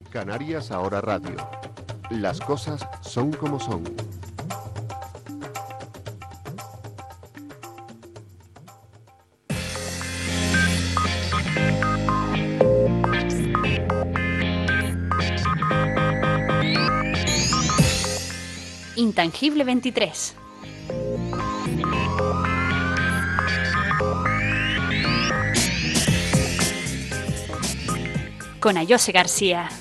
Canarias Ahora Radio. Las cosas son como son. Intangible 23. Con Ayose García.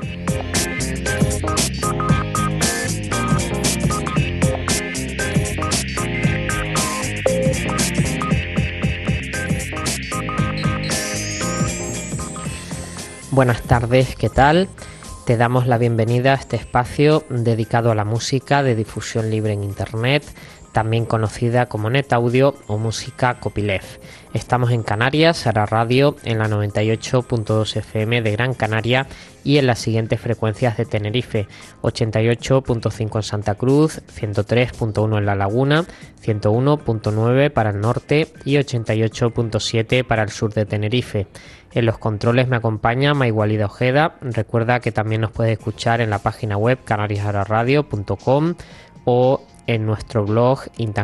Buenas tardes, ¿qué tal? Te damos la bienvenida a este espacio dedicado a la música de difusión libre en Internet, también conocida como NetAudio o música copyleft. Estamos en Canarias, Ahora Radio, en la 98.2 FM de Gran Canaria y en las siguientes frecuencias de Tenerife: 88.5 en Santa Cruz, 103.1 en La Laguna, 101.9 para el norte y 88.7 para el sur de Tenerife. En los controles me acompaña Maigualida Ojeda. Recuerda que también nos puedes escuchar en la página web canariasahoraradio.com o en nuestro blog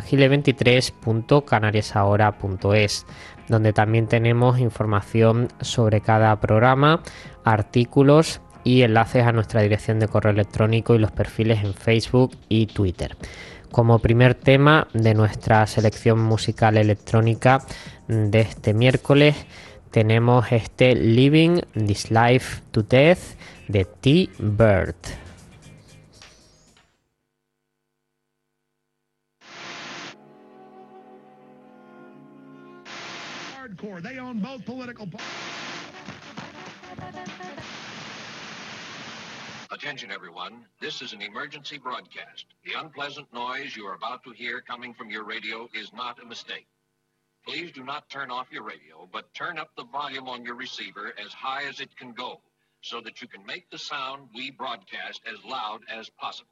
intangible23.canariasahora.es, donde también tenemos información sobre cada programa, artículos y enlaces a nuestra dirección de correo electrónico y los perfiles en Facebook y Twitter. Como primer tema de nuestra selección musical electrónica de este miércoles, tenemos este Living This Life to Death de T-Bird. They own both political parties. Attention, everyone. This is an emergency broadcast. The unpleasant noise you are about to hear coming from your radio is not a mistake. Please do not turn off your radio, but turn up the volume on your receiver as high as it can go, so that you can make the sound we broadcast as loud as possible.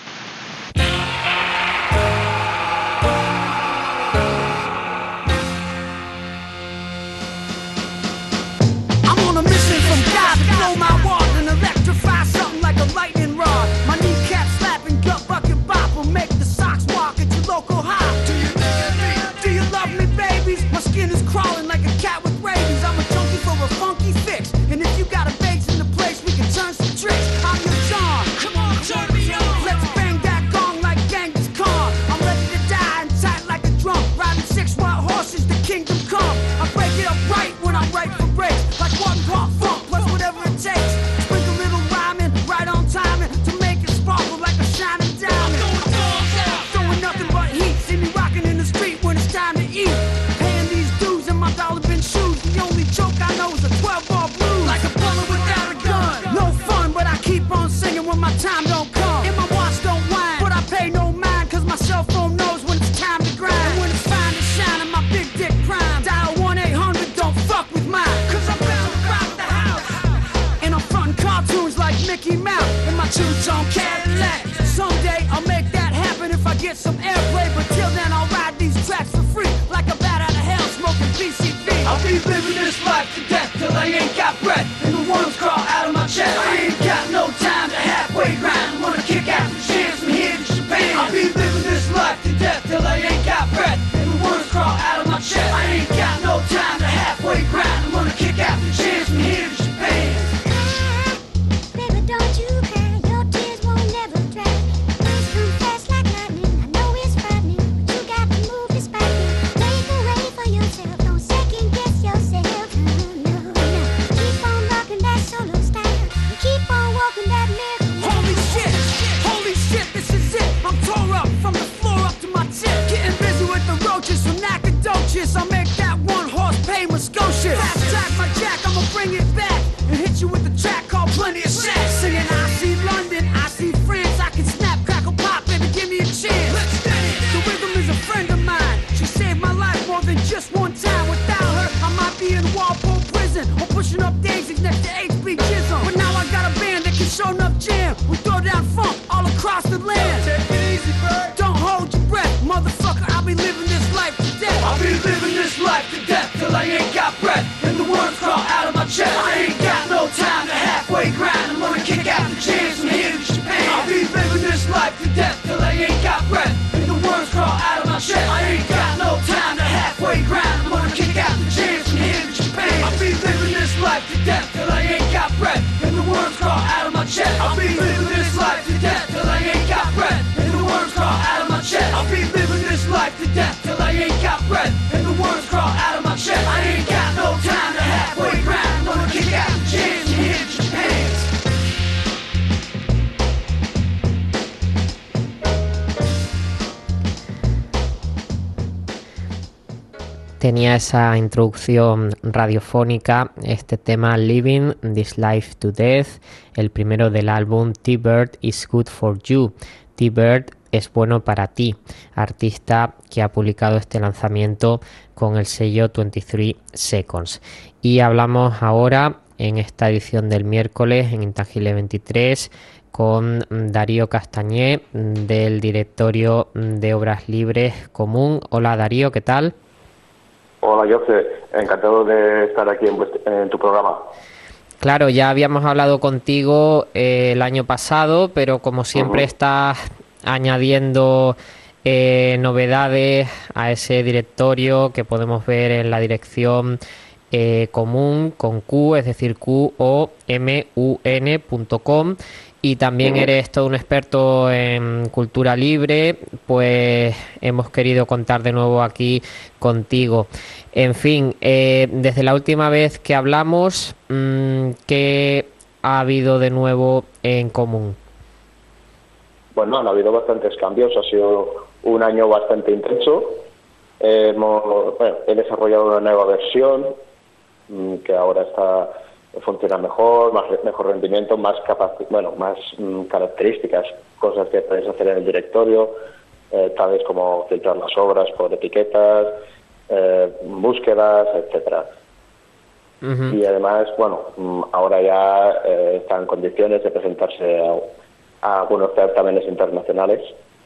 On a mission from God to blow my wall and electrify something like a lightning rod. My kneecap slapping, gut bucket bop will make the socks walk at your local hop. Do you dig me? Do you love me, babies? My skin is crawling like a cat with rabies. I'm a junkie for a funky fix, and if you got a base in the place, we can turn some tricks. I'm your John. Come on, turn me on. Let's bang that gong like Genghis Khan. I'm ready to die and tight like a drum. Riding 6 wild horses, the kingdom come. I break it up right when I'm right for breaks. Like one pop funk plus whatever it takes. Sprinkle a little rhyming, right on timing to make it sparkle like a shining diamond. Throwing nothing but heat. See me rocking in the street when it's time to eat. Paying these dues in my dollar bin shoes. The only joke I know is a 12-ball blues. Like a bullet without a gun. No fun, but I keep on singing when my time don't come. And my watch don't whine, but I pay no mind, cause my cell phone knows when it's time to grind. And when it's fine to shine in my big dick prime, dial 1-800, don't fuck with mine. Cause I'm bound to rock the house. And I'm frontin' cartoons like Mickey Mouse in my two-tone Cadillac. Someday I'll make that happen if I get some airplay. But till then I'll ride these tracks for free, like a bat out of hell smoking PCP. I'll be living this life to death till I ain't got breath and the worms crawl out of my chest. I ain't got no time to halfway grind. Wanna kick out the chance from here to Japan. I'll be living this life to death till I ain't got breath and the worms crawl out of my chest. I ain't got no time to halfway grind. Wanna kick out the chance from here to Japan. Baby, don't you cry, your tears won't never dry. Please come fast like lightning, I know it's frightening, but you got to move despite me. Make a way for yourself, don't second guess yourself. No, no, no. Keep on rocking that solo style. kick out the chance from here to Japan. I'll be living this life to death till I ain't got breath. And the worms crawl out of my chest. I ain't got no time to halfway grind. I'm gonna kick out the chance from here to Japan. I'll be living this life to death till I ain't got breath. And the worms crawl out of my chest. I'll be living this life to death till I ain't got breath. And the worms crawl out of my chest. I'll be living this life to death till I ain't got breath. And the worms crawl out of my chest. I ain't got no time to halfway grind. I'm gonna kick out the chance from here to Japan. Tenía esa introducción radiofónica, este tema Living This Life to Death, el primero del álbum T-Bird is Good for You. T-Bird es bueno para ti, artista que ha publicado este lanzamiento con el sello 23 Seconds. Y hablamos ahora en esta edición del miércoles en Intangible 23 con Darío Castañé del Directorio de Obras Libres Común. Hola Darío, ¿qué tal? Hola José, encantado de estar aquí en tu programa. Claro, ya habíamos hablado contigo el año pasado, pero como siempre estás añadiendo novedades a ese directorio que podemos ver en la dirección común con Q, es decir, QOMUN.com. Y también eres todo un experto en cultura libre, pues hemos querido contar de nuevo aquí contigo. En fin, desde la última vez que hablamos, ¿qué ha habido de nuevo en común? Bueno, han habido bastantes cambios, ha sido un año bastante intenso. He desarrollado una nueva versión que ahora funciona mejor, mejor rendimiento, más características, cosas que puedes hacer en el directorio, tales como filtrar las obras por etiquetas, búsquedas, etcétera. Y además, ahora ya está en condiciones de presentarse a algunos certámenes internacionales.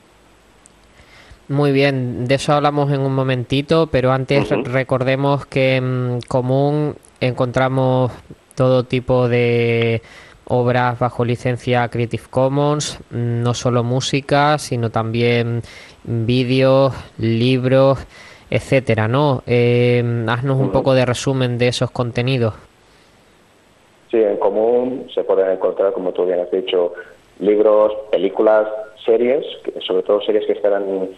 Muy bien, de eso hablamos en un momentito, pero antes recordemos que en común encontramos todo tipo de obras bajo licencia Creative Commons, no solo música, sino también vídeos, libros, etcétera, ¿no? Haznos un poco de resumen de esos contenidos. Sí, en común se pueden encontrar, como tú bien has dicho, libros, películas, series, sobre todo series que estarán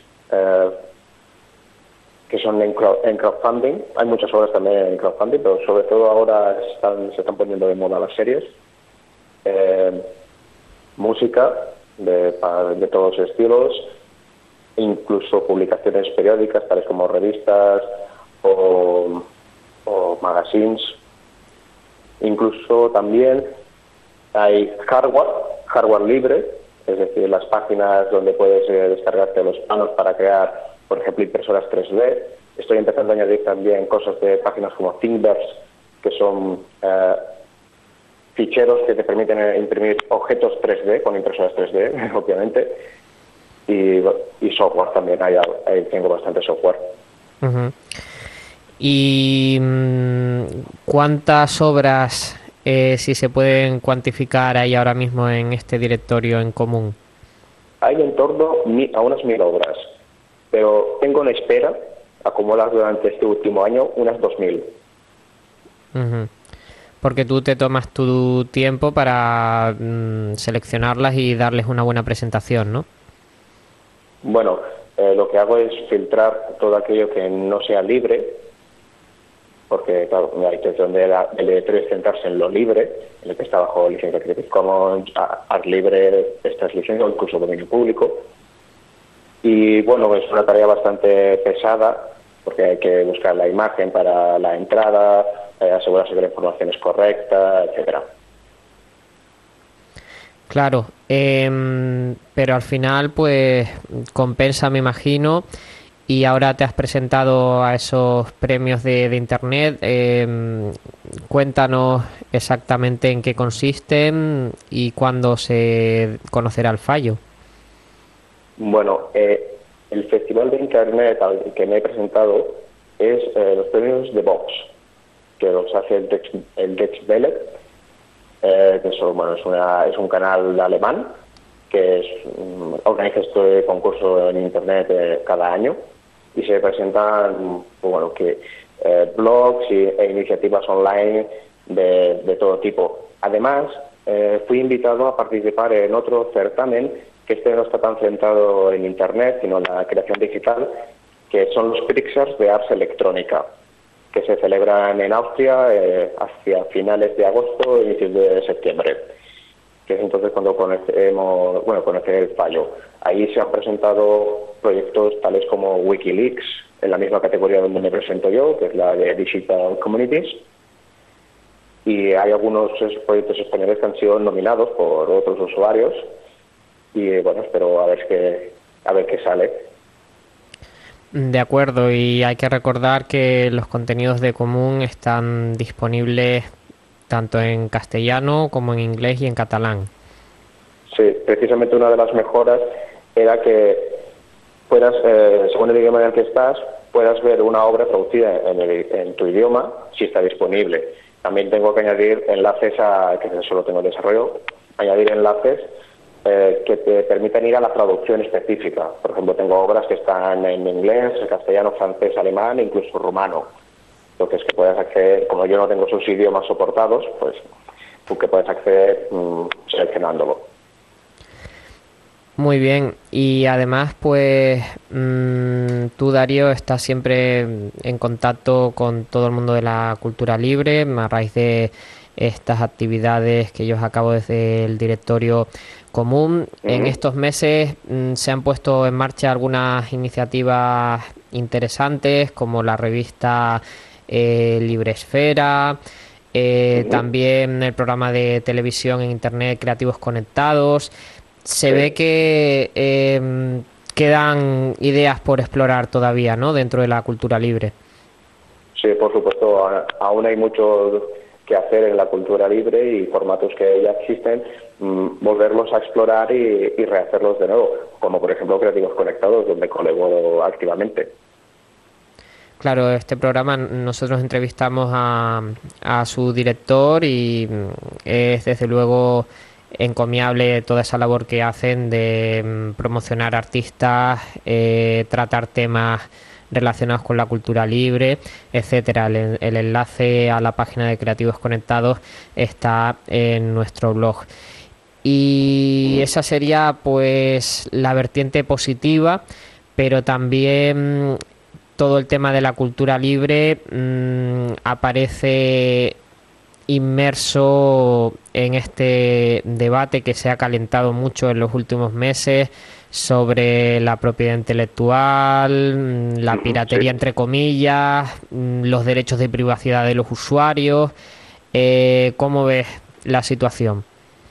que son en crowdfunding. Hay muchas obras también en crowdfunding, pero sobre todo ahora se están poniendo de moda las series. Música de todos los estilos, incluso publicaciones periódicas, tales como revistas o magazines. Incluso también hay hardware libre, es decir, las páginas donde puedes descargarte los planos para crear, por ejemplo, impresoras 3D. Estoy empezando a añadir también cosas de páginas como Thingiverse, que son ficheros que te permiten imprimir objetos 3D con impresoras 3D, obviamente, y software también. Ahí tengo bastante software. ¿Y cuántas obras, si se pueden cuantificar, hay ahora mismo en este directorio en común? Hay en torno a unas 1000 obras, pero tengo en espera, acumuladas durante este último año, unas 2000. Porque tú te tomas tu tiempo para seleccionarlas y darles una buena presentación, ¿no? Bueno, lo que hago es filtrar todo aquello que no sea libre, porque claro, la intención del directorio es centrarse en lo libre, en el que está bajo licencia Creative Commons, Art Libre, estas licencias, o incluso dominio público. Y bueno, es una tarea bastante pesada, porque hay que buscar la imagen para la entrada, asegurarse que la información es correcta, etcétera. Claro, pero al final pues compensa, me imagino. Y ahora te has presentado a esos premios de Internet. Cuéntanos exactamente en qué consisten y cuándo se conocerá el fallo. Bueno, el Festival de Internet al que me he presentado es los premios de Vox, que los hace el Dex Bellet, que eso, bueno, es un canal alemán que organiza este concurso en Internet cada año, y se presentan blogs e iniciativas online de todo tipo. Además, fui invitado a participar en otro certamen que no está tan centrado en Internet, sino en la creación digital, que son los Prixers de Ars Electrónica, que se celebran en Austria hacia finales de agosto e inicios de septiembre, que es entonces cuando conoce el fallo. Ahí se han presentado proyectos tales como Wikileaks, en la misma categoría donde me presento yo, que es la de Digital Communities, y hay algunos proyectos españoles que han sido nominados por otros usuarios, y bueno, espero a ver qué sale. De acuerdo, y hay que recordar que los contenidos de Común están disponibles tanto en castellano como en inglés y en catalán. Sí, precisamente una de las mejoras era que puedas, según el idioma en el que estás, puedas ver una obra traducida en tu idioma si está disponible. También tengo que añadir enlaces que solo tengo desarrollo, añadir enlaces que te permiten ir a la traducción específica. Por ejemplo, tengo obras que están en inglés, castellano, francés, alemán e incluso rumano. Entonces, que puedes acceder, como yo no tengo sus idiomas soportados, pues tú que puedes acceder seleccionándolo. Muy bien, y además pues tú, Darío, estás siempre en contacto con todo el mundo de la cultura libre a raíz de estas actividades que yo os acabo desde el directorio Común. En estos meses se han puesto en marcha algunas iniciativas interesantes como la revista Libresfera, también el programa de televisión en Internet Creativos Conectados. Se ve que quedan ideas por explorar todavía, ¿no?, dentro de la cultura libre. Sí, por supuesto, aún hay mucho que hacer en la cultura libre y formatos que ya existen, volverlos a explorar y rehacerlos de nuevo, como por ejemplo Creativos Conectados, donde colaboro activamente. Claro, este programa nosotros entrevistamos a su director y es desde luego encomiable toda esa labor que hacen de promocionar artistas, tratar temas relacionados con la cultura libre, etcétera. El enlace a la página de Creativos Conectados está en nuestro blog. Y esa sería pues la vertiente positiva, pero también todo el tema de la cultura libre aparece inmerso en este debate que se ha calentado mucho en los últimos meses sobre la propiedad intelectual, la piratería entre comillas, los derechos de privacidad de los usuarios. ¿Cómo ves la situación?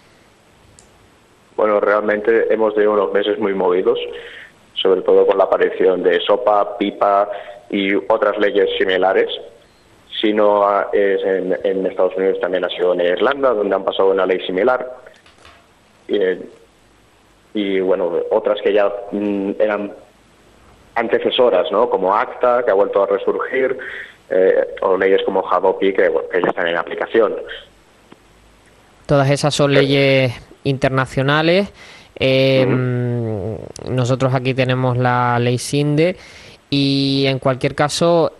Bueno, realmente hemos tenido unos meses muy movidos, sobre todo con la aparición de SOPA, PIPA y otras leyes similares. Si no es en Estados Unidos, también ha sido en Irlanda, donde han pasado una ley similar. Y bueno, otras que ya eran antecesoras, ¿no?, como ACTA, que ha vuelto a resurgir, o leyes como Hadopi, que ya están en aplicación. Todas esas son leyes internacionales. Nosotros aquí tenemos la ley SINDE y en cualquier caso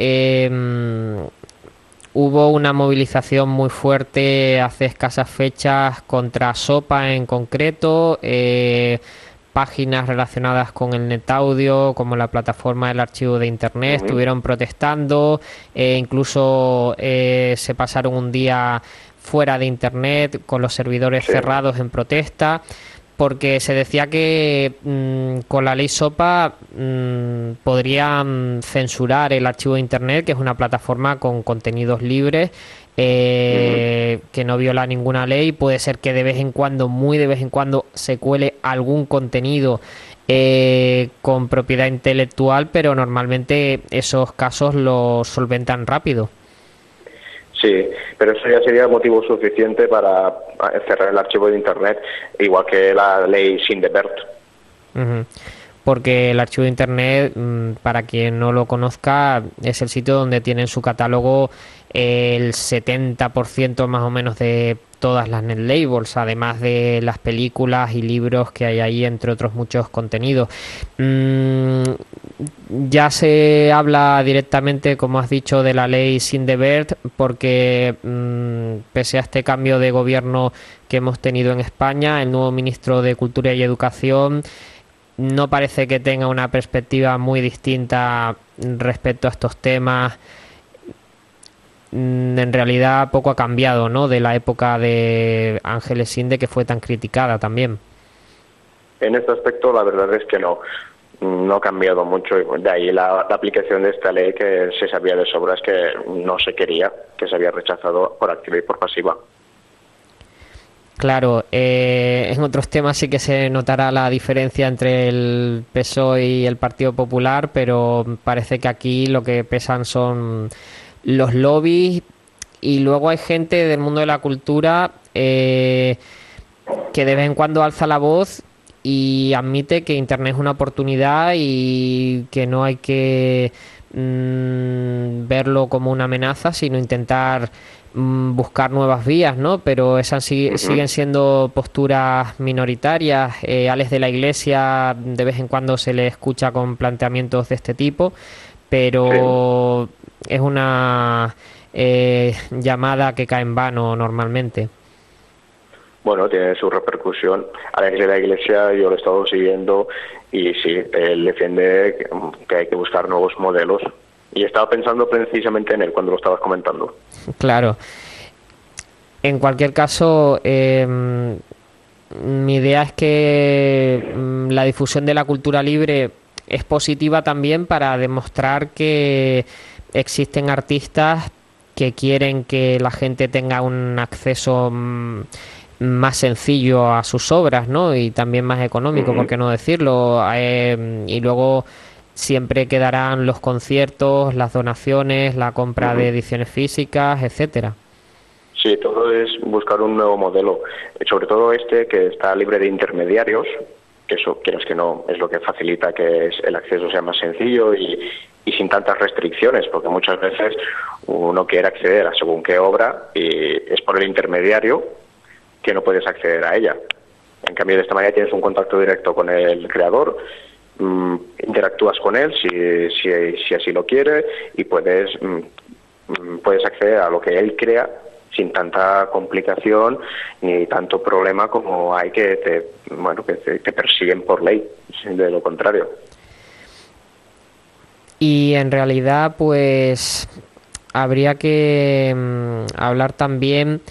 hubo una movilización muy fuerte hace escasas fechas contra SOPA en concreto. Páginas relacionadas con el NetAudio, como la plataforma del archivo de Internet, estuvieron protestando, incluso se pasaron un día fuera de Internet con los servidores cerrados en protesta, porque se decía que con la ley SOPA podrían censurar el archivo de Internet, que es una plataforma con contenidos libres, que no viola ninguna ley. Puede ser que de vez en cuando, muy de vez en cuando, se cuele algún contenido con propiedad intelectual, pero normalmente esos casos los solventan rápido. Sí, pero eso ya sería motivo suficiente para cerrar el archivo de Internet, igual que la ley Sindebert. porque el archivo de internet, para quien no lo conozca, es el sitio donde tiene en su catálogo el 70% más o menos de todas las netlabels, además de las películas y libros que hay ahí, entre otros muchos contenidos. Ya se habla directamente, como has dicho, de la ley Sindebert, porque pese a este cambio de gobierno que hemos tenido en España, el nuevo ministro de Cultura y Educación no parece que tenga una perspectiva muy distinta respecto a estos temas. En realidad poco ha cambiado, ¿no?, de la época de Ángeles Sinde, que fue tan criticada también. En este aspecto la verdad es que no ha cambiado mucho, y de ahí la aplicación de esta ley, que se sabía de sobra es que no se quería, que se había rechazado por activa y por pasiva. Claro, en otros temas sí que se notará la diferencia entre el PSOE y el Partido Popular, pero parece que aquí lo que pesan son los lobbies, y luego hay gente del mundo de la cultura que de vez en cuando alza la voz y admite que Internet es una oportunidad y que no hay que verlo como una amenaza, sino intentar buscar nuevas vías, ¿no? Pero esas siguen siendo posturas minoritarias. Alex de la Iglesia de vez en cuando se le escucha con planteamientos de este tipo, pero es una llamada que cae en vano normalmente. Bueno, tiene su repercusión. Alex de la Iglesia yo lo he estado siguiendo y sí, él defiende que hay que buscar nuevos modelos. Y estaba pensando precisamente en él cuando lo estabas comentando. Claro. En cualquier caso, mi idea es que la difusión de la cultura libre es positiva también para demostrar que existen artistas que quieren que la gente tenga un acceso más sencillo a sus obras, ¿no? Y también más económico, ¿por qué no decirlo? Y luego siempre quedarán los conciertos, las donaciones, la compra de ediciones físicas, etcétera. Sí, todo es buscar un nuevo modelo, sobre todo este que está libre de intermediarios, que eso, quieras que no, es lo que facilita que el acceso sea más sencillo y sin tantas restricciones, porque muchas veces uno quiere acceder a según qué obra y es por el intermediario que no puedes acceder a ella. En cambio, de esta manera tienes un contacto directo con el creador, interactúas con él si así lo quiere, y puedes acceder a lo que él crea sin tanta complicación ni tanto problema como hay que te persiguen por ley, de lo contrario. Y en realidad pues habría que hablar también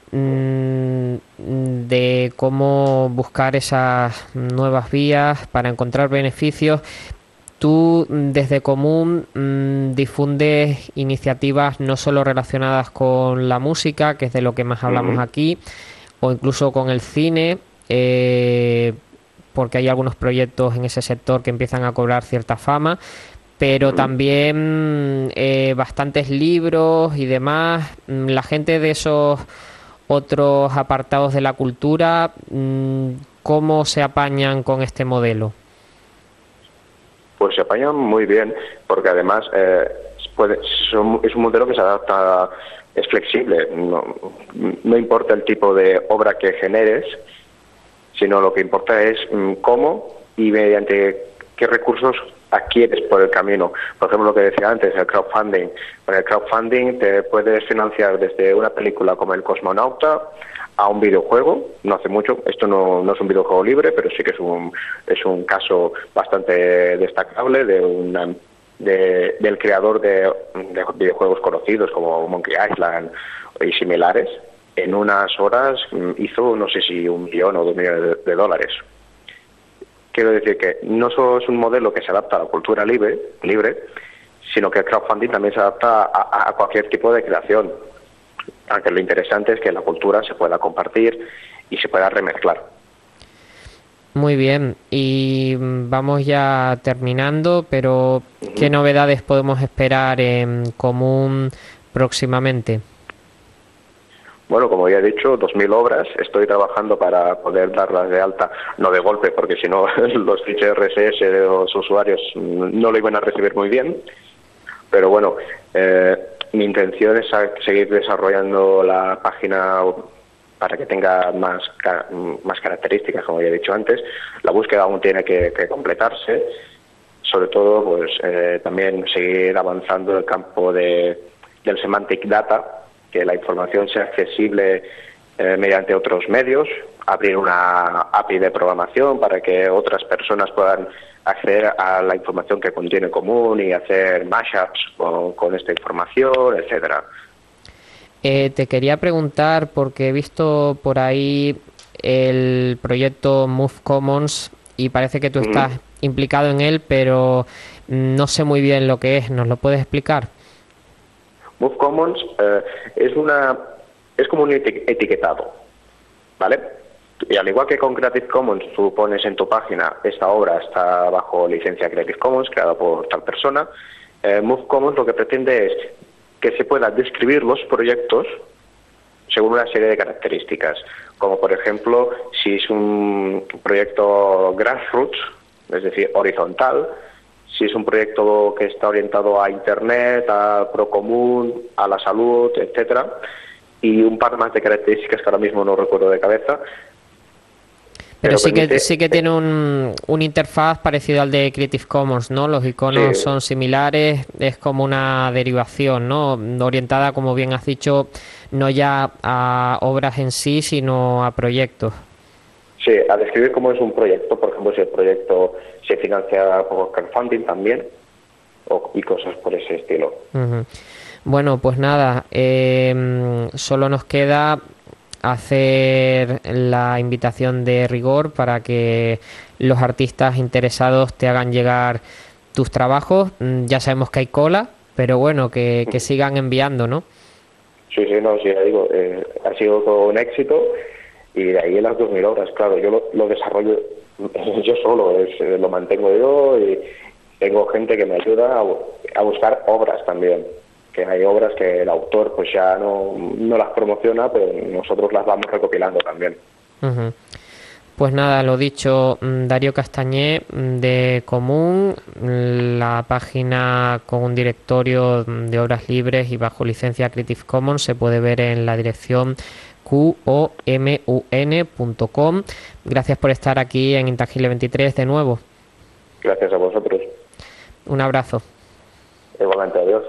de cómo buscar esas nuevas vías para encontrar beneficios. Tú desde Común difundes iniciativas no solo relacionadas con la música, que es de lo que más hablamos aquí, o incluso con el cine, porque hay algunos proyectos en ese sector que empiezan a cobrar cierta fama, pero también bastantes libros y demás. La gente de esos otros apartados de la cultura, ¿cómo se apañan con este modelo? Pues se apañan muy bien, porque además es un modelo que se adapta, es flexible, no importa el tipo de obra que generes, sino lo que importa es cómo y mediante qué recursos adquieres por el camino. Por ejemplo, lo que decía antes, el crowdfunding. Con el crowdfunding te puedes financiar desde una película como El Cosmonauta a un videojuego, no hace mucho. Esto no es un videojuego libre, pero sí que es un caso bastante destacable del creador de videojuegos conocidos como Monkey Island y similares. En unas horas hizo, no sé si 1 millón o 2 millones de dólares. Quiero decir que no solo es un modelo que se adapta a la cultura libre, sino que el crowdfunding también se adapta a cualquier tipo de creación. Aunque lo interesante es que la cultura se pueda compartir y se pueda remezclar. Muy bien, y vamos ya terminando, pero ¿qué novedades podemos esperar en Común próximamente? Bueno, como ya he dicho, 2.000 obras. Estoy trabajando para poder darlas de alta, no de golpe, porque si no los ficheros RSS de los usuarios no lo iban a recibir muy bien. Pero bueno, mi intención es seguir desarrollando la página para que tenga más características, como ya he dicho antes. La búsqueda aún tiene que completarse. Sobre todo, pues también seguir avanzando en el campo del semantic data, que la información sea accesible mediante otros medios, abrir una API de programación para que otras personas puedan acceder a la información que contiene común y hacer mashups con esta información, etcétera. Te quería preguntar, porque he visto por ahí el proyecto Move Commons y parece que tú estás implicado en él, pero no sé muy bien lo que es. ¿Nos lo puedes explicar? Move Commons es como un etiquetado, ¿vale? Y al igual que con Creative Commons tú pones en tu página esta obra está bajo licencia Creative Commons creada por tal persona, Move Commons lo que pretende es que se pueda describir los proyectos según una serie de características, como por ejemplo si es un proyecto grassroots, es decir, horizontal, si es un proyecto que está orientado a Internet, a Procomún, a la salud, etcétera, y un par más de características que ahora mismo no recuerdo de cabeza. Pero sí permite, que tiene un interfaz parecido al de Creative Commons, ¿no? Los iconos sí. son similares, es como una derivación, ¿no? Orientada, como bien has dicho, no ya a obras en sí, sino a proyectos. Sí, a describir cómo es un proyecto, por ejemplo, si el proyecto se financia por crowdfunding también, y cosas por ese estilo. Ujú. Bueno, pues nada, solo nos queda hacer la invitación de rigor para que los artistas interesados te hagan llegar tus trabajos. Ya sabemos que hay cola, pero bueno, que sigan enviando, ¿no? Sí, no, sí, ya digo, ha sido todo un éxito, y de ahí las 2.000 obras, claro, yo lo desarrollo yo solo, lo mantengo yo, y tengo gente que me ayuda a buscar obras también, que hay obras que el autor pues ya no las promociona, pero nosotros las vamos recopilando también. Ujú. Pues nada, lo dicho, Darío Castañé de Común, la página con un directorio de obras libres y bajo licencia Creative Commons se puede ver en la dirección qomun.com. Gracias por estar aquí en Intangible 23 de nuevo. Gracias a vosotros. Un abrazo. Igualmente, adiós.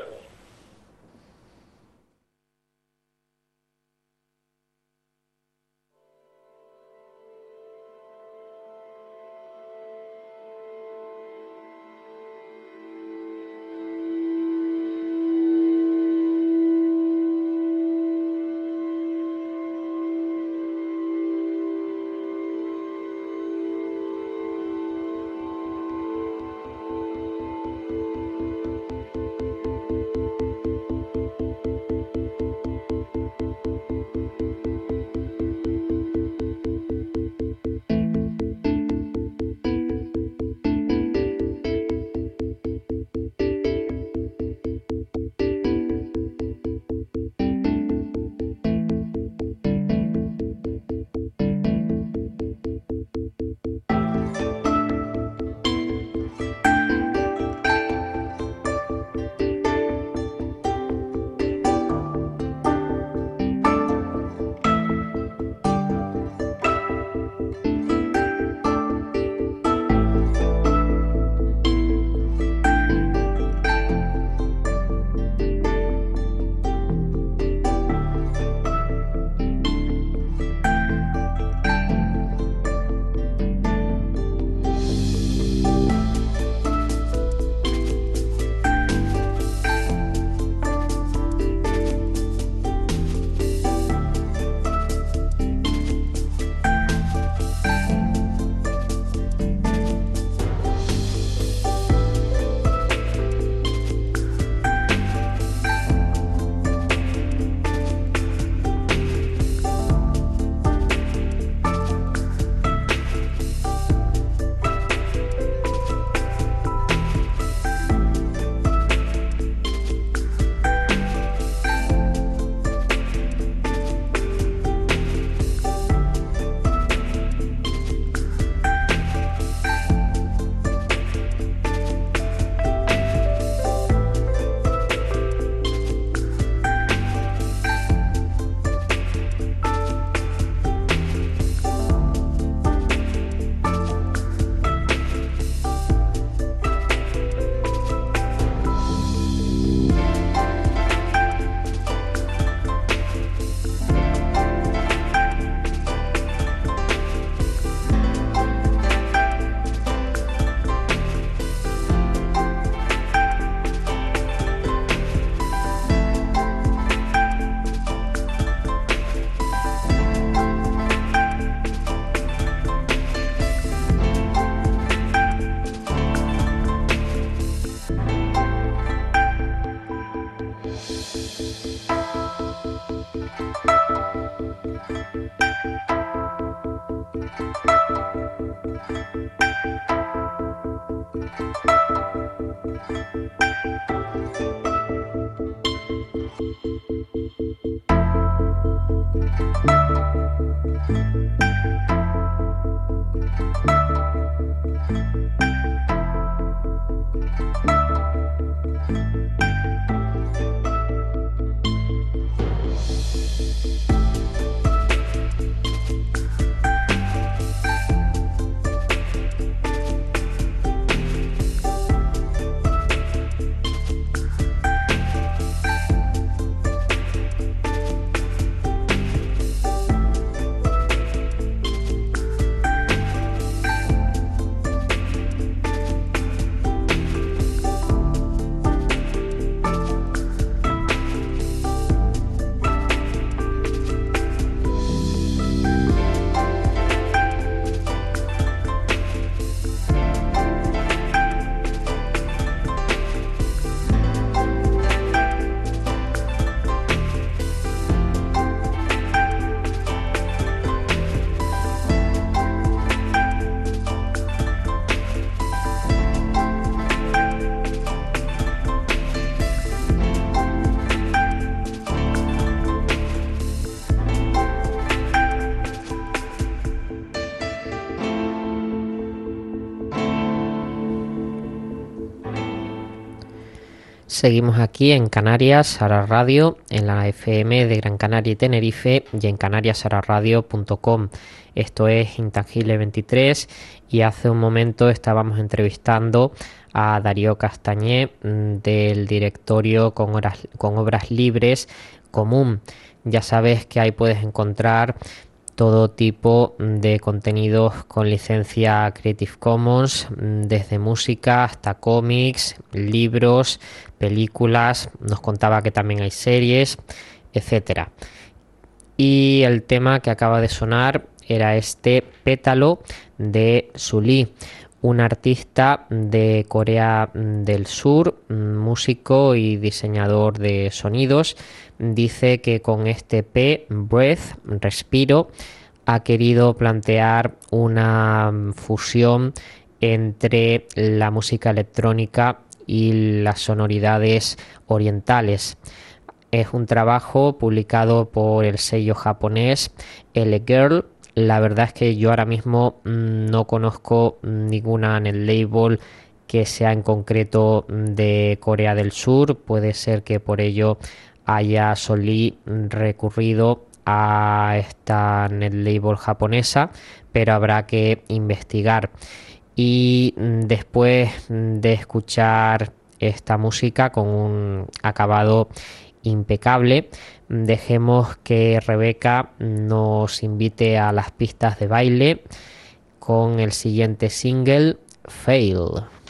Seguimos aquí en Canarias, Ara Radio, en la FM de Gran Canaria y Tenerife y en canariasararadio.com. Esto es Intangible 23 y hace un momento estábamos entrevistando a Darío Castañé del directorio con obras libres Común. Ya sabes que ahí puedes encontrar todo tipo de contenidos con licencia Creative Commons, desde música hasta cómics, libros, películas. Nos contaba que también hay series, etcétera. Y el tema que acaba de sonar era este Pétalo de Sully, un artista de Corea del Sur, músico y diseñador de sonidos. Dice que con este EP, Breath, Respiro, ha querido plantear una fusión entre la música electrónica y las sonoridades orientales. Es un trabajo publicado por el sello japonés L Girl. La verdad es que yo ahora mismo no conozco ninguna en el label que sea en concreto de Corea del Sur. Puede ser que por ello haya Sully recurrido a esta netlabel japonesa, pero habrá que investigar. Y después de escuchar esta música con un acabado impecable, dejemos que Rebeca nos invite a las pistas de baile con el siguiente single, Fail.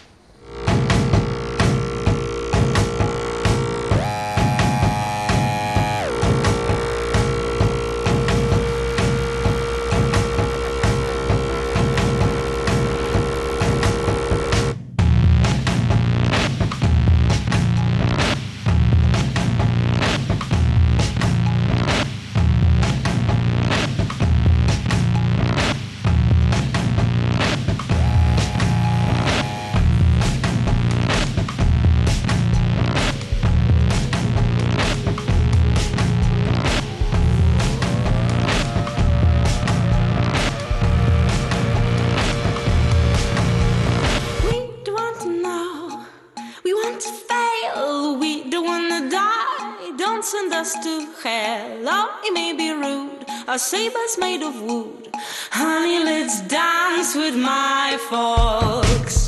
Our sabers made of wood. Honey, let's dance with my folks.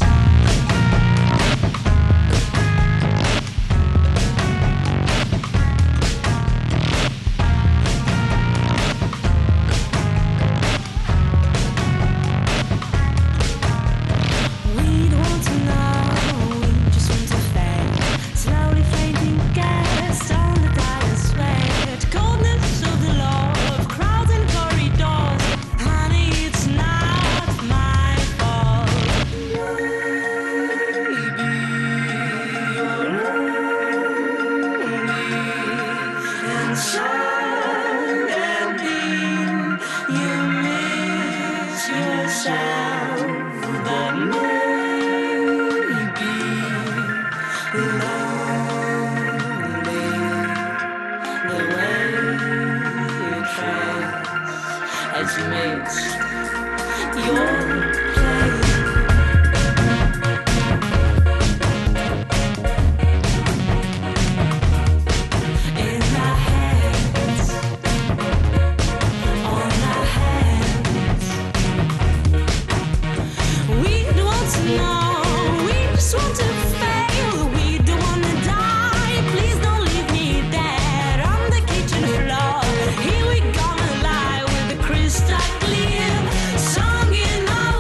We don't want to know, we just want to fade. Slowly fading gas on the dyer's sweat. Coldness of the Lord. Here we come alive with the crystal clear song in our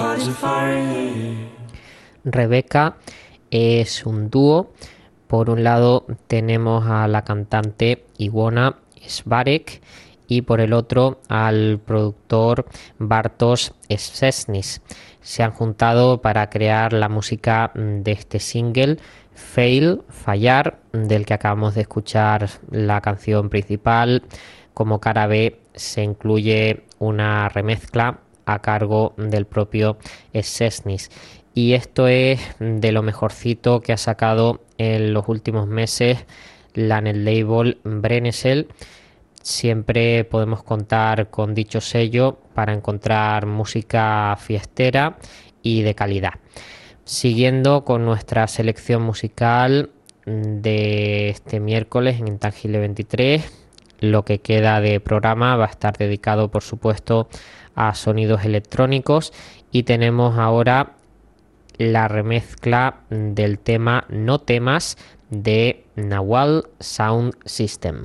clouds of fire. Rebeca es un dúo. Por un lado tenemos a la cantante Iwona Svarek y por el otro al productor Bartosz Szczesny. Se han juntado para crear la música de este single Fail, Fallar, del que acabamos de escuchar la canción principal. Como cara B se incluye una remezcla a cargo del propio Szczesny. Y esto es de lo mejorcito que ha sacado en los últimos meses la net label Brennesel. Siempre podemos contar con dicho sello para encontrar música fiestera y de calidad. Siguiendo con nuestra selección musical de este miércoles en Intangible 23, lo que queda de programa va a estar dedicado, por supuesto, a sonidos electrónicos y tenemos ahora la remezcla del tema No Temas de Nawal Sound System.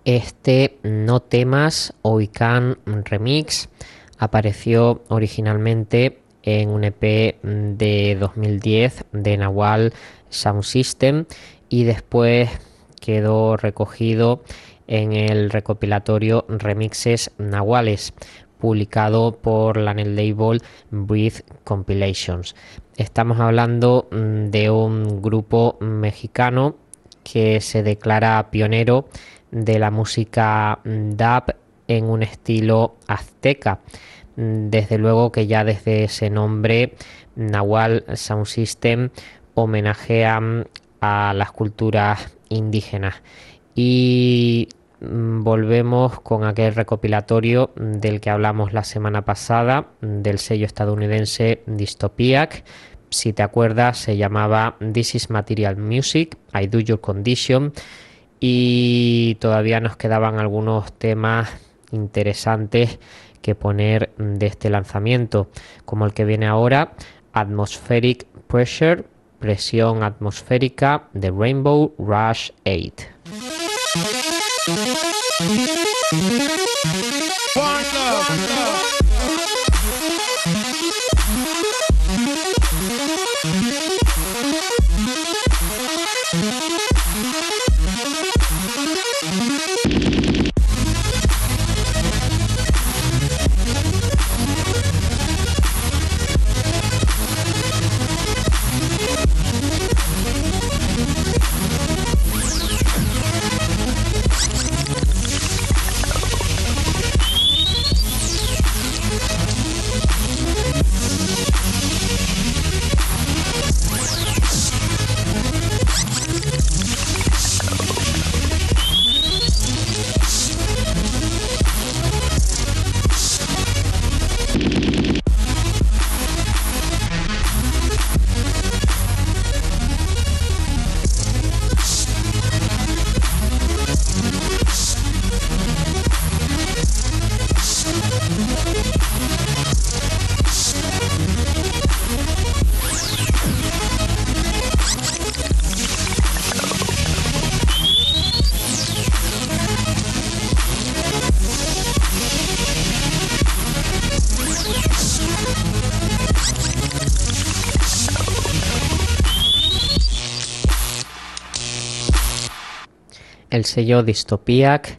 Este No Temas Oikan Remix apareció originalmente en un EP de 2010 de Nahual Sound System y después quedó recogido en el recopilatorio Remixes Nahuales, publicado por la net label Breathe Compilations. Estamos hablando de un grupo mexicano que se declara pionero de la música dub en un estilo azteca. Desde luego que ya desde ese nombre, Nahual Sound System homenajean a las culturas indígenas. Y volvemos con aquel recopilatorio del que hablamos la semana pasada, del sello estadounidense Dystopiac. Si te acuerdas, se llamaba This is Material Music, I Do Your Condition, y todavía nos quedaban algunos temas interesantes que poner de este lanzamiento, como el que viene ahora, Atmospheric Pressure, presión atmosférica, de Rainbow Rush 8. El sello Dystopiac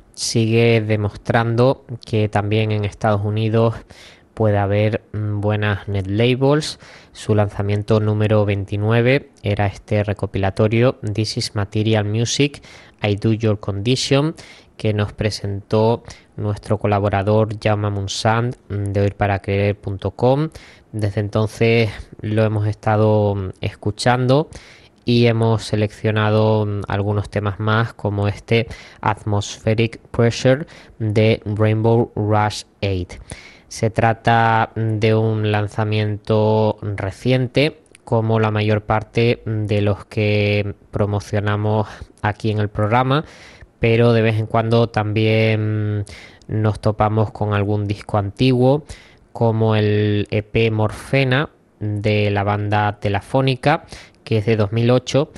sigue demostrando que también en Estados Unidos puede haber buenas net labels. Su lanzamiento número 29 era este recopilatorio This is Material Music, I Do Your Condition, que nos presentó nuestro colaborador Jaume Munsant de oirparacreer.com. Desde entonces lo hemos estado escuchando y hemos seleccionado algunos temas más, como este Atmospheric Pressure de Rainbow Rush 8. Se trata de un lanzamiento reciente, como la mayor parte de los que promocionamos aquí en el programa, pero de vez en cuando también nos topamos con algún disco antiguo, como el EP Morfena de la banda Telefónica, que es de 2008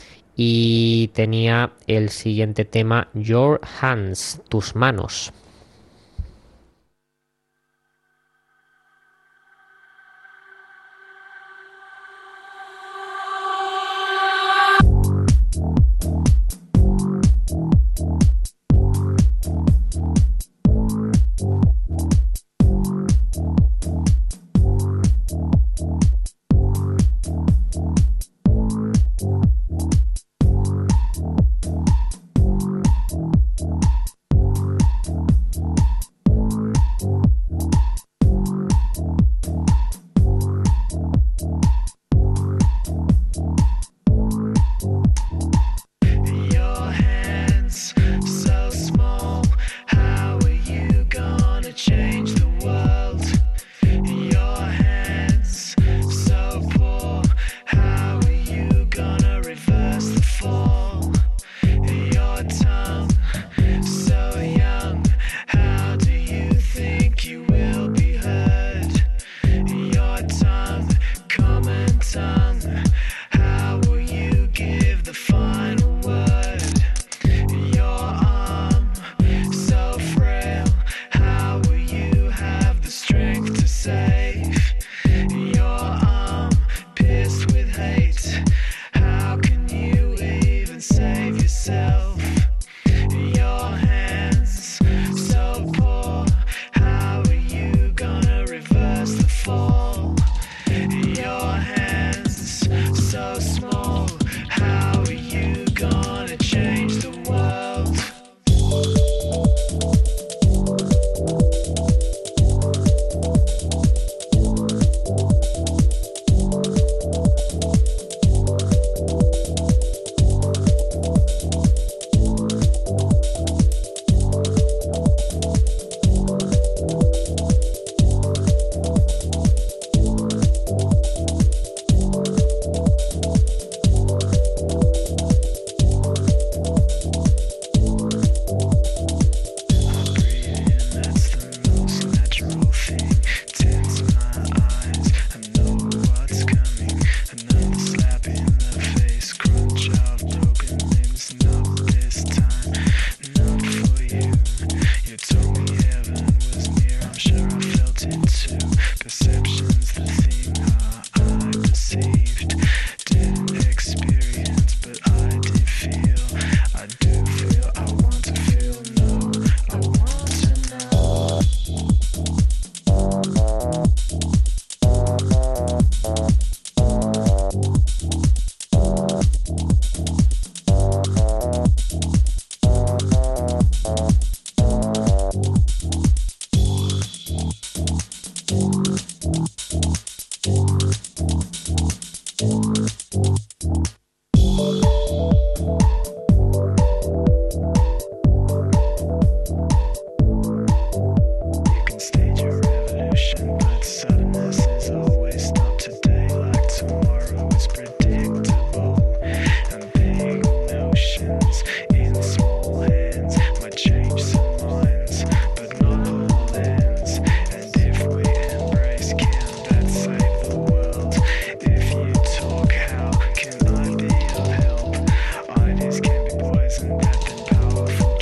y tenía el siguiente tema, Your Hands, tus manos.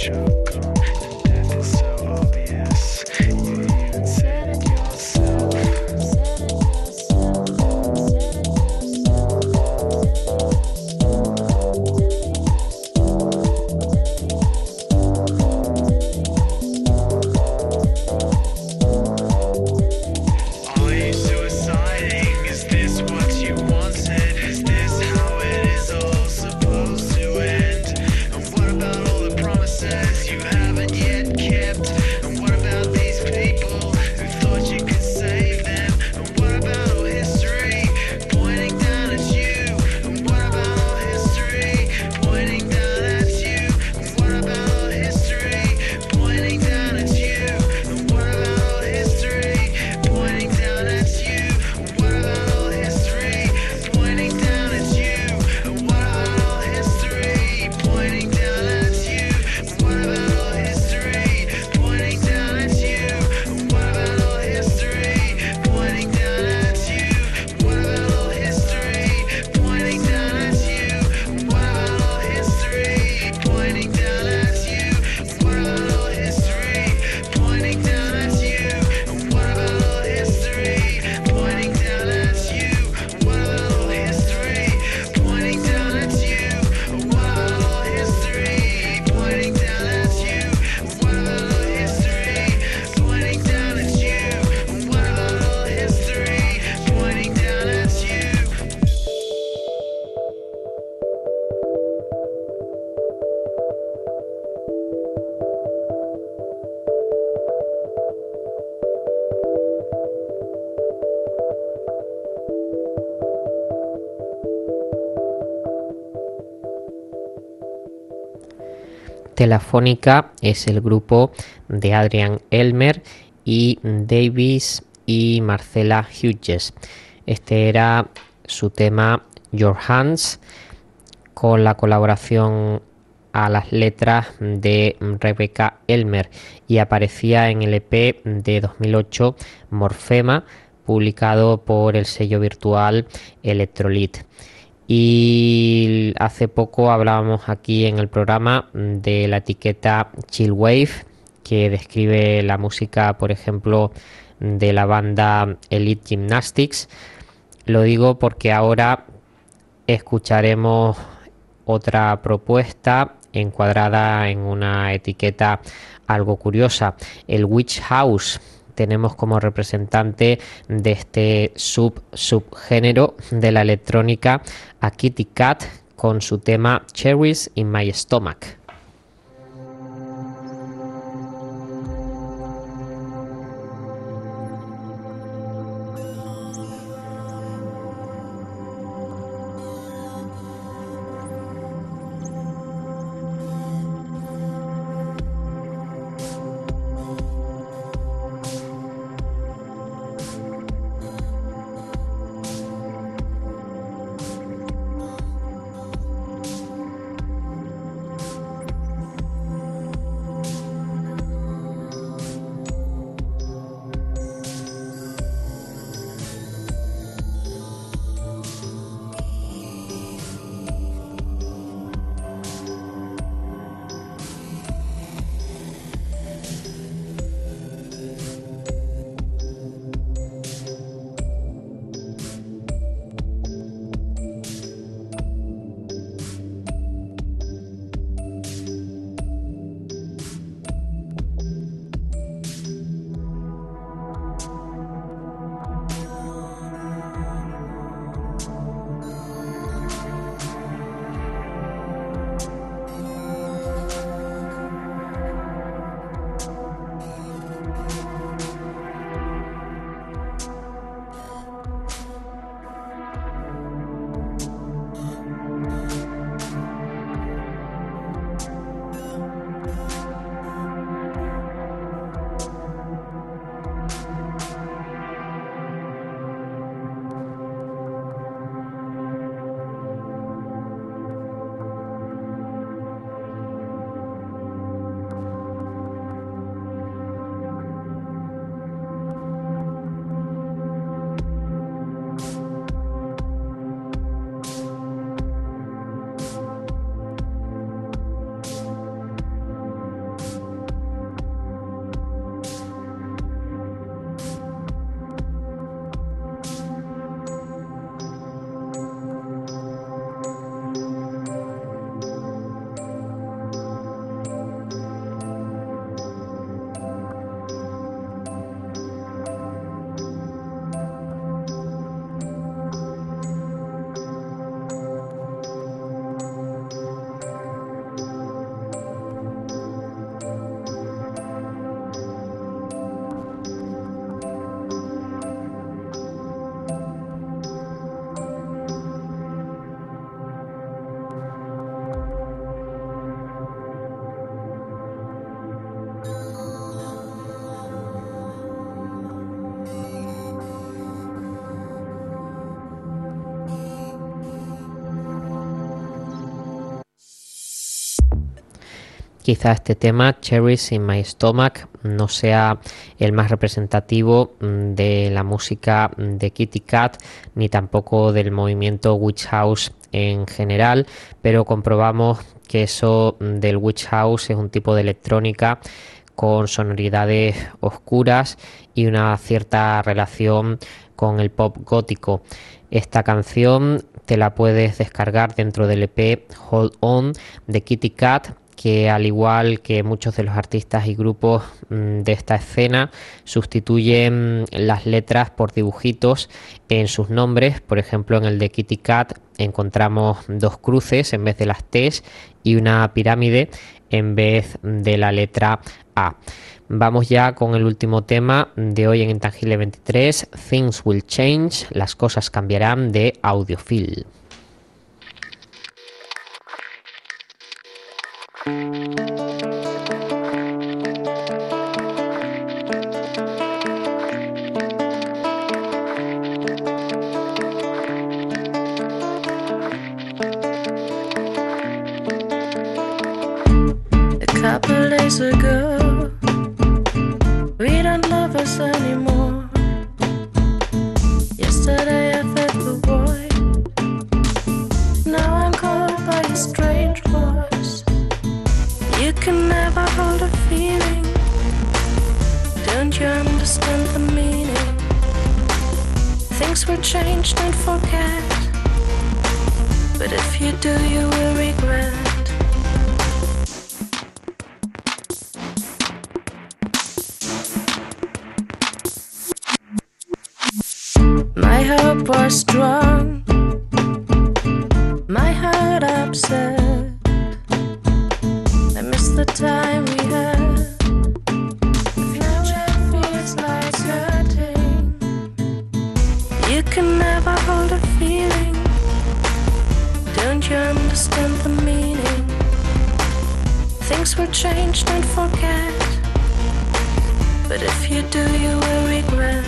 Telefónica es el grupo de Adrian Elmer y Davis y Marcella Hughes. Este era su tema Your Hands, con la colaboración a las letras de Rebecca Elmer, y aparecía en el EP de 2008 Morfema, publicado por el sello virtual Electrolyte. Y hace poco hablábamos aquí en el programa de la etiqueta Chillwave, que describe la música, por ejemplo, de la banda Elite Gymnastics. Lo digo porque ahora escucharemos otra propuesta encuadrada en una etiqueta algo curiosa, el Witch House. Tenemos como representante de este subgénero de la electrónica a Kitty Cat con su tema Cherries in My Stomach. quizá este tema, Cherries in My Stomach, no sea el más representativo de la música de Kitty Cat, ni tampoco del movimiento Witch House en general, pero comprobamos que eso del Witch House es un tipo de electrónica con sonoridades oscuras y una cierta relación con el pop gótico. Esta canción te la puedes descargar dentro del EP Hold On de Kitty Cat, que al igual que muchos de los artistas y grupos de esta escena, sustituyen las letras por dibujitos en sus nombres. Por ejemplo, en el de Kitty Cat encontramos dos cruces en vez de las T's y una pirámide en vez de la letra A. Vamos ya con el último tema de hoy en Intangible 23, Things Will Change, las cosas cambiarán, de Audiophile. A couple days ago, we don't love us anymore. Yesterday I felt the void. Now I'm called by a strange voice. You can never hold a feeling. Don't you understand the meaning? Things will change, don't forget. But if you do, you will regret. My hope was strong, my heart upset. I miss the time we had. Now it feels like hurting. You can never hold a feeling. Don't you understand the meaning? Things will change, don't forget. But if you do, you will regret.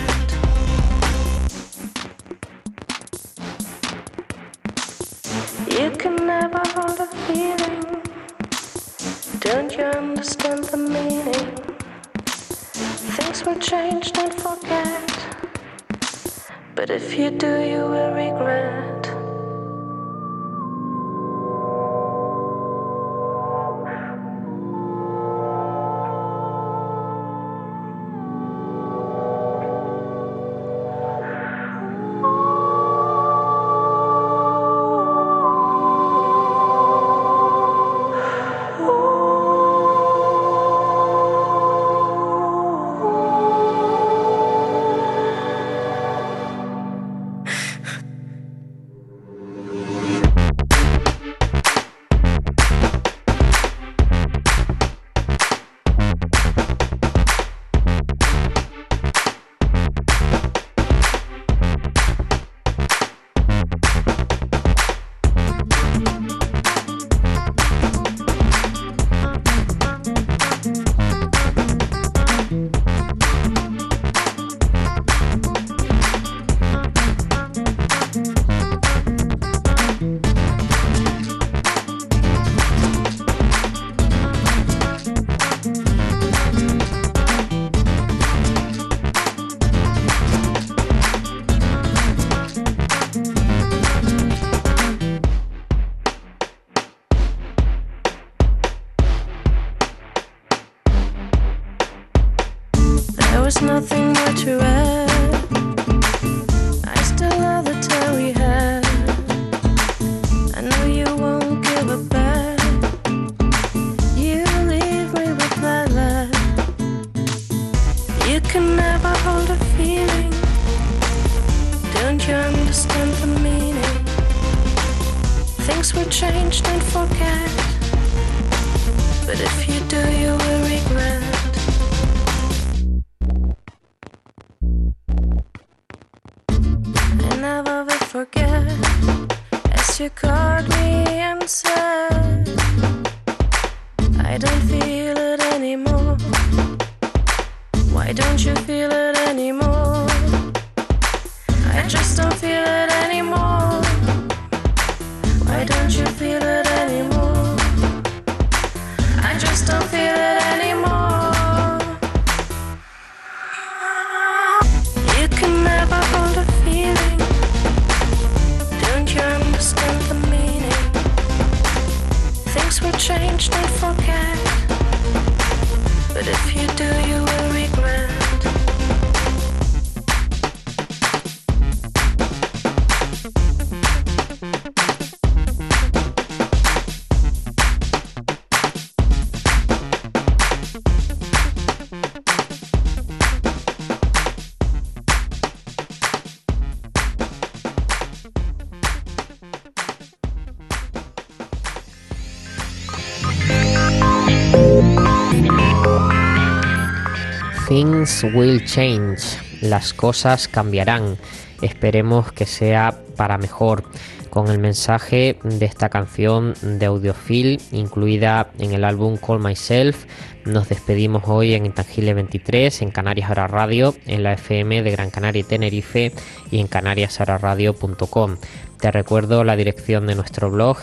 You can never hold a feeling. Don't you understand the meaning? Things will change, don't forget. But if you do, you will regret. There's nothing more to add. I still love the time we had. I know you won't give it back. You leave me with that laugh. You can never hold a feeling. Don't you understand the meaning? Things will change, don't forget. But if you do, you will regret. I never will forget as you called me and said, I don't feel it anymore. Why don't you feel it anymore? I just don't feel it anymore. Why don't you feel it anymore? I just don't Things will change. Las cosas cambiarán. Esperemos que sea para mejor. Con el mensaje de esta canción de Audiophile, incluida en el álbum Call Myself, nos despedimos hoy en Intangible 23, en Canarias Ahora Radio, en la FM de Gran Canaria y Tenerife y en canariasahoraradio.com. Te recuerdo la dirección de nuestro blog,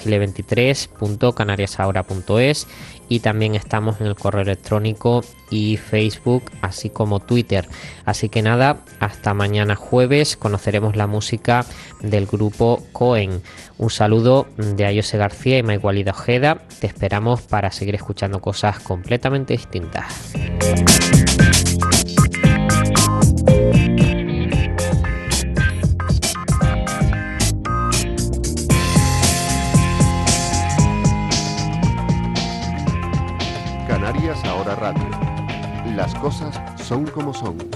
intangible23.canariasahora.es, y también estamos en el correo electrónico y Facebook, así como Twitter. Así que nada, hasta mañana jueves conoceremos la música del grupo Cohen. Un saludo de Ayose García y Maigualida Ojeda. Te esperamos para seguir escuchando cosas completamente distintas. Canarias Ahora Radio. Las cosas son como son.